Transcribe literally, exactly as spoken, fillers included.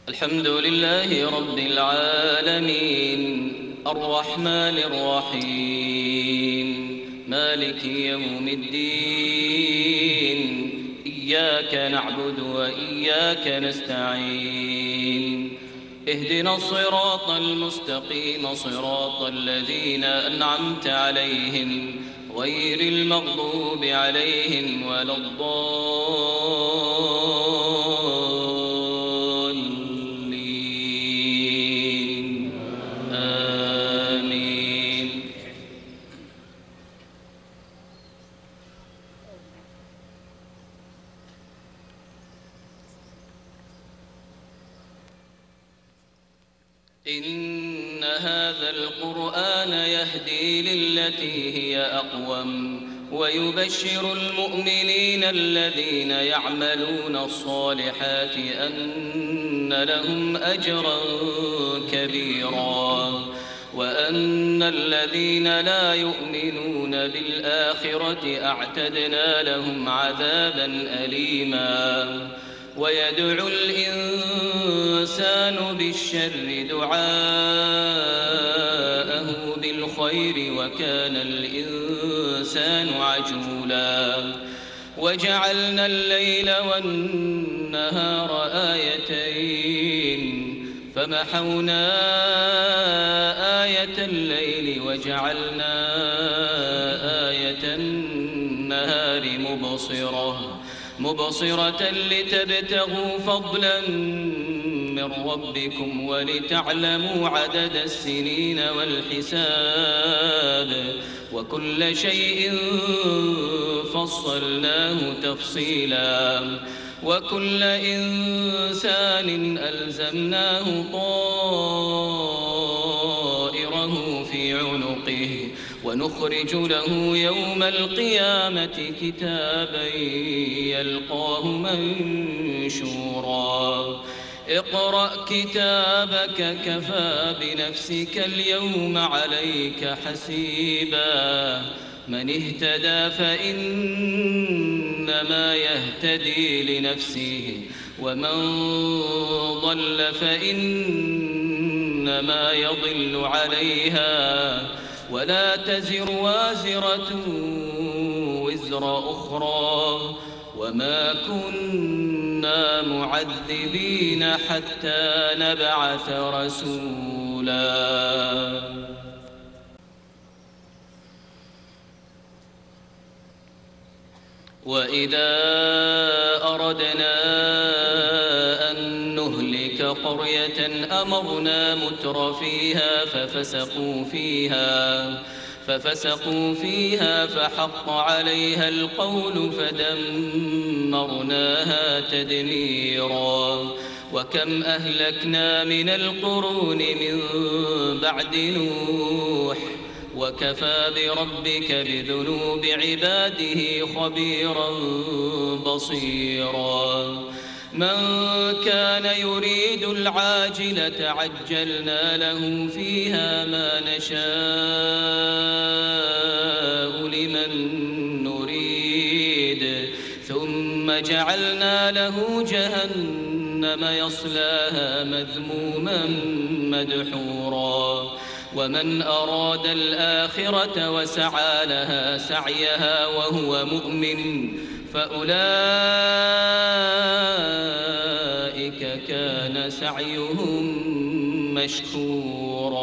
الحمد لله رب العالمين الرحمن الرحيم مالك يوم الدين إياك نعبد وإياك نستعين اهدنا الصراط المستقيم صراط الذين أنعمت عليهم غير المغضوب عليهم ولا الضالين آمين. إن هذا القرآن يهدي للتي هي أقوم ويبشر المؤمنين الذين يعملون الصالحات أن لهم أجرا كبيرا وأن الذين لا يؤمنون بالآخرة أعتدنا لهم عذابا أليما. ويدعو الإنسان بالشر دعاءه بالخير وكان الإنسان عجولا. وجعلنا الليل والنهار آيتين فمحونا آية الليل وجعلنا آية النهار مبصرة مبصرة لتبتغوا فضلا من ربكم ولتعلموا عدد السنين والحساب وكل شيء فصلناه تفصيلا. وكل إنسان ألزمناه طائره في عنقه ونخرج له يوم القيامة كتابا يلقاه منشورا. اقرأ كتابك كفى بنفسك اليوم عليك حسيبا. من اهتدى فإنما يهتدي لنفسه ومن ضل فإنما يضل عليها ولا تزر وازرة وزر أخرى وما كنا معذبين حتى نبعث رسولا. وإذا أردنا أن نهلك قرية أمرنا متر فيها ففسقوا فيها ففسقوا فيها فحق عليها القول فدمرناها تدميرا. وكم أهلكنا من القرون من بعد نوح وكفى بربك بذنوب عباده خبيرا بصيرا. من كان يريد العاجلة عجلنا له فيها ما نشاء لمن نريد ثم جعلنا له جهنم يصلاها مذموما مدحورا. ومن أراد الآخرة وسعى لها سعيها وهو مؤمن فأولئك كان سعيهم مشكورا.